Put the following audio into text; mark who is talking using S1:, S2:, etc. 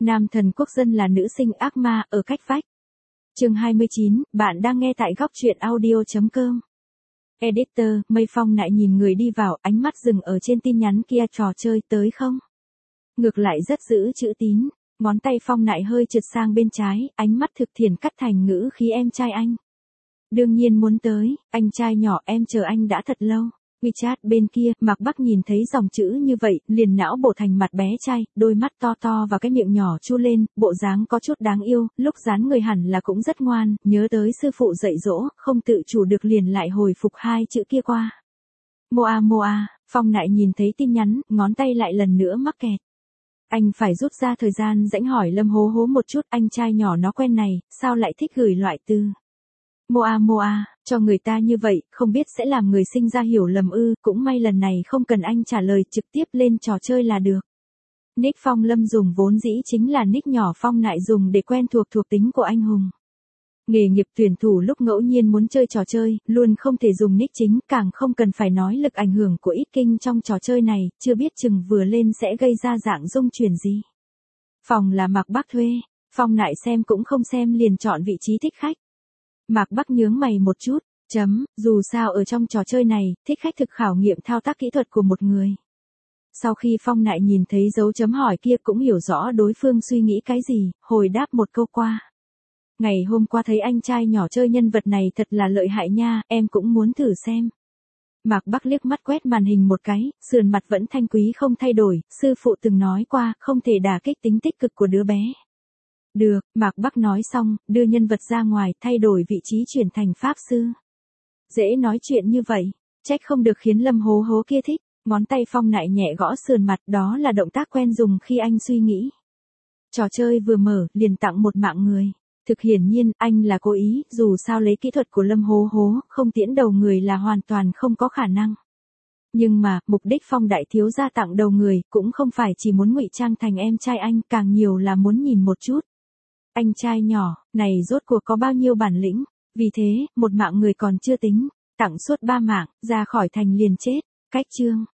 S1: Nam thần quốc dân là nữ sinh ác ma ở cách vách. Chương 29, bạn đang nghe tại góc truyện audio.com. Editor, Mây Phong lại nhìn người đi vào, ánh mắt dừng ở trên tin nhắn kia, trò chơi tới không? Ngược lại rất giữ chữ tín, ngón tay Phong lại hơi trượt sang bên trái, ánh mắt thực thiện cắt thành ngữ khí em trai anh. Đương nhiên muốn tới, anh trai nhỏ em chờ anh đã thật lâu. WeChat bên kia, Mạc Bắc nhìn thấy dòng chữ như vậy, liền não bổ thành mặt bé trai, đôi mắt to to và cái miệng nhỏ chu lên, bộ dáng có chút đáng yêu, lúc dán người hẳn là cũng rất ngoan, nhớ tới sư phụ dạy dỗ, không tự chủ được liền lại hồi phục hai chữ kia qua. Moa Moa, Phong lại nhìn thấy tin nhắn, ngón tay lại lần nữa mắc kẹt. Anh phải rút ra thời gian rãnh hỏi Lâm Hố Hố một chút, anh trai nhỏ nó quen này, sao lại thích gửi loại từ Moa Moa, cho người ta như vậy, không biết sẽ làm người sinh ra hiểu lầm ư, cũng may lần này không cần anh trả lời, trực tiếp lên trò chơi là được. Nick Phong Lâm dùng vốn dĩ chính là nick nhỏ Phong lại dùng để quen thuộc tính của anh hùng. Nghề nghiệp tuyển thủ lúc ngẫu nhiên muốn chơi trò chơi, luôn không thể dùng nick chính, càng không cần phải nói lực ảnh hưởng của ít kinh trong trò chơi này, chưa biết chừng vừa lên sẽ gây ra dạng dung chuyển gì. Phòng là Mạc Bắc thuê, Phong lại xem cũng không xem liền chọn vị trí thích khách. Mạc Bắc nhướng mày một chút, dù sao ở trong trò chơi này, thích khách thực khảo nghiệm thao tác kỹ thuật của một người. Sau khi Phong lại nhìn thấy dấu chấm hỏi kia cũng hiểu rõ đối phương suy nghĩ cái gì, hồi đáp một câu qua. Ngày hôm qua thấy anh trai nhỏ chơi nhân vật này thật là lợi hại nha, em cũng muốn thử xem. Mạc Bắc liếc mắt quét màn hình một cái, sườn mặt vẫn thanh quý không thay đổi, sư phụ từng nói qua, không thể đả kích tính tích cực của đứa bé. Được, Mạc Bắc nói xong, đưa nhân vật ra ngoài, thay đổi vị trí chuyển thành pháp sư. Dễ nói chuyện như vậy, trách không được khiến Lâm Hố Hố kia thích, ngón tay Phong lại nhẹ gõ sườn mặt, đó là động tác quen dùng khi anh suy nghĩ. Trò chơi vừa mở, liền tặng một mạng người. Thực hiển nhiên, anh là cố ý, dù sao lấy kỹ thuật của Lâm Hố Hố, không tiễn đầu người là hoàn toàn không có khả năng. Nhưng mà, mục đích Phong đại thiếu gia tặng đầu người, cũng không phải chỉ muốn ngụy trang thành em trai anh, càng nhiều là muốn nhìn một chút. Anh trai nhỏ, này rốt cuộc có bao nhiêu bản lĩnh, vì thế, một mạng người còn chưa tính, tặng suốt 3 mạng, ra khỏi thành liền chết, cách chương.